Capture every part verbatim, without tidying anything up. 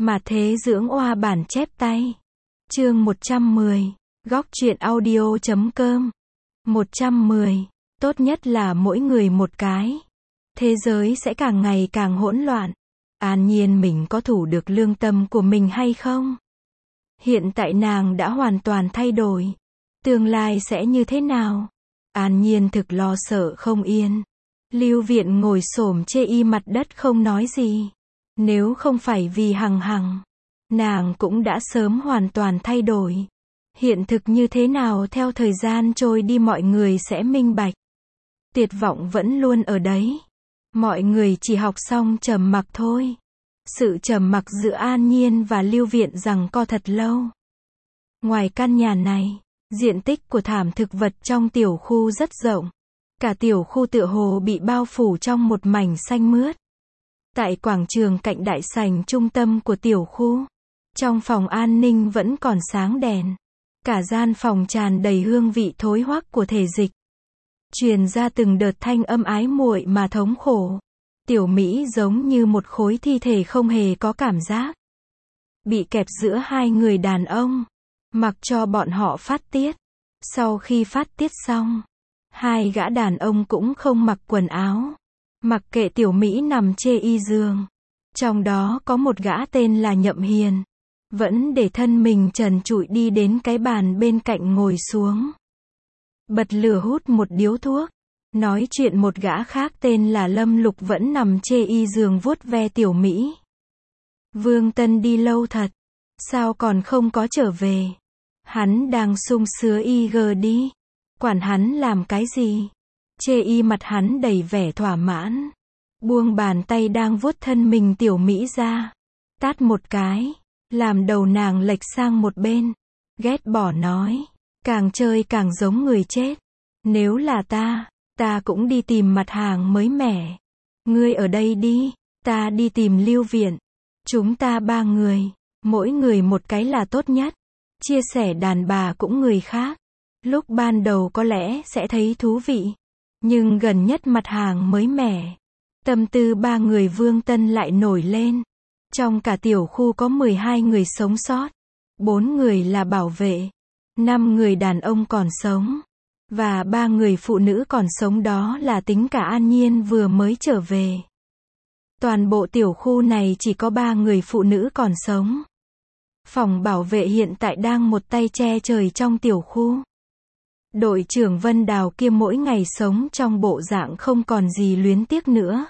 Mà thế dưỡng oa bản chép tay. Chương một trăm mười. Góc truyện audio chấm com. một trăm mười. Tốt nhất là mỗi người một cái. Thế giới sẽ càng ngày càng hỗn loạn. An Nhiên mình có thủ được lương tâm của mình hay không? Hiện tại nàng đã hoàn toàn thay đổi. Tương lai sẽ như thế nào? An Nhiên thực lo sợ không yên. Lưu Viện ngồi xổm chê y mặt đất không nói gì. Nếu không phải vì Hằng Hằng, nàng cũng đã sớm hoàn toàn thay đổi. Hiện thực như thế nào theo thời gian trôi đi mọi người sẽ minh bạch. Tuyệt vọng vẫn luôn ở đấy. Mọi người chỉ học xong trầm mặc thôi. Sự trầm mặc giữa An Nhiên và Lưu Viện giằng co thật lâu. Ngoài căn nhà này, diện tích của thảm thực vật trong tiểu khu rất rộng. Cả tiểu khu tựa hồ bị bao phủ trong một mảnh xanh mướt. Tại quảng trường cạnh đại sảnh trung tâm của tiểu khu, trong phòng an ninh vẫn còn sáng đèn. Cả gian phòng tràn đầy hương vị thối hoắc của thể dịch. Truyền ra từng đợt thanh âm ái muội mà thống khổ. Tiểu Mỹ giống như một khối thi thể không hề có cảm giác. Bị kẹp giữa hai người đàn ông. Mặc cho bọn họ phát tiết. Sau khi phát tiết xong, hai gã đàn ông cũng không mặc quần áo. Mặc kệ Tiểu Mỹ nằm chê y giường. Trong đó có một gã tên là Nhậm Hiền. Vẫn để thân mình trần trụi đi đến cái bàn bên cạnh ngồi xuống. Bật lửa hút một điếu thuốc. Nói chuyện một gã khác tên là Lâm Lục vẫn nằm chê y giường vuốt ve Tiểu Mỹ. Vương Tân đi lâu thật. Sao còn không có trở về? Hắn đang sung sứa y gờ đi. Quản hắn làm cái gì? Chê y mặt hắn đầy vẻ thỏa mãn. Buông bàn tay đang vuốt thân mình Tiểu Mỹ ra. Tát một cái. Làm đầu nàng lệch sang một bên. Ghét bỏ nói. Càng chơi càng giống người chết. Nếu là ta, ta cũng đi tìm mặt hàng mới mẻ. Ngươi ở đây đi. Ta đi tìm Lưu Viện. Chúng ta ba người. Mỗi người một cái là tốt nhất. Chia sẻ đàn bà cũng người khác. Lúc ban đầu có lẽ sẽ thấy thú vị. Nhưng gần nhất mặt hàng mới mẻ. Tâm tư ba người Vương Tân lại nổi lên. Trong cả tiểu khu có mười hai người sống sót. bốn người là bảo vệ. năm người đàn ông còn sống. Và ba người phụ nữ còn sống đó là tính cả An Nhiên vừa mới trở về. Toàn bộ tiểu khu này chỉ có ba người phụ nữ còn sống. Phòng bảo vệ hiện tại đang một tay che trời trong tiểu khu. Đội trưởng Vân Đào kia mỗi ngày sống trong bộ dạng không còn gì luyến tiếc nữa.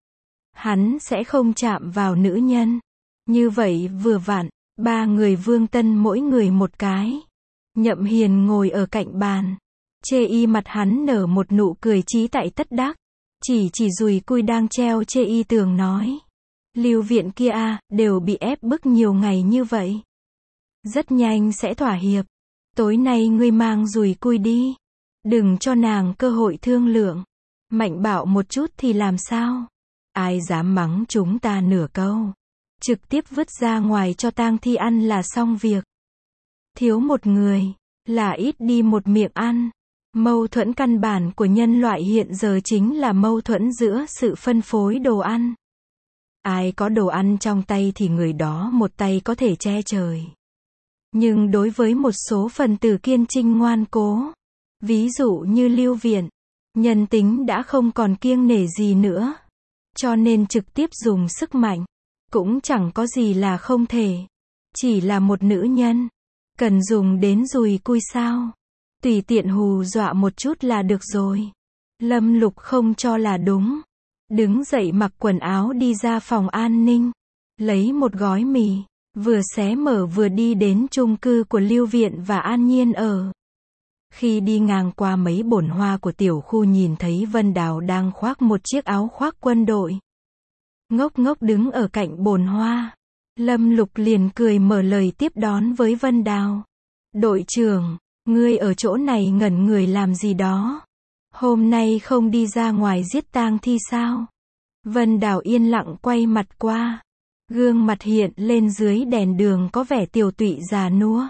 Hắn sẽ không chạm vào nữ nhân. Như vậy vừa vặn, ba người Vương Tân mỗi người một cái. Nhậm Hiền ngồi ở cạnh bàn. Chê y mặt hắn nở một nụ cười chí tại tất đắc. Chỉ chỉ dùi cui đang treo chê y tường nói. Lưu Viện kia a, đều bị ép bức nhiều ngày như vậy. Rất nhanh sẽ thỏa hiệp. Tối nay ngươi mang dùi cui đi. Đừng cho nàng cơ hội thương lượng. Mạnh bạo một chút thì làm sao? Ai dám mắng chúng ta nửa câu. Trực tiếp vứt ra ngoài cho tang thi ăn là xong việc. Thiếu một người, là ít đi một miệng ăn. Mâu thuẫn căn bản của nhân loại hiện giờ chính là mâu thuẫn giữa sự phân phối đồ ăn. Ai có đồ ăn trong tay thì người đó một tay có thể che trời. Nhưng đối với một số phần tử kiên trinh ngoan cố, ví dụ như Lưu Viện, nhân tính đã không còn kiêng nể gì nữa. Cho nên trực tiếp dùng sức mạnh, cũng chẳng có gì là không thể. Chỉ là một nữ nhân, cần dùng đến dùi cui sao? Tùy tiện hù dọa một chút là được rồi. Lâm Lục không cho là đúng. Đứng dậy mặc quần áo đi ra phòng an ninh. Lấy một gói mì. Vừa xé mở vừa đi đến chung cư của Lưu Viện và An Nhiên ở. Khi đi ngang qua mấy bồn hoa của tiểu khu nhìn thấy Vân Đào đang khoác một chiếc áo khoác quân đội. Ngốc ngốc đứng ở cạnh bồn hoa. Lâm Lục liền cười mở lời tiếp đón với Vân Đào. Đội trưởng, ngươi ở chỗ này ngẩn người làm gì đó? Hôm nay không đi ra ngoài giết tang thi sao? Vân Đào yên lặng quay mặt qua. Gương mặt hiện lên dưới đèn đường có vẻ tiều tụy già nua.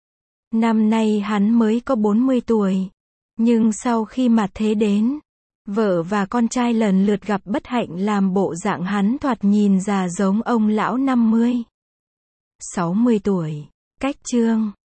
Năm nay hắn mới có bốn mươi tuổi. Nhưng sau khi mặt thế đến, vợ và con trai lần lượt gặp bất hạnh làm bộ dạng hắn thoạt nhìn già giống ông lão năm mươi. sáu mươi tuổi. Cách chương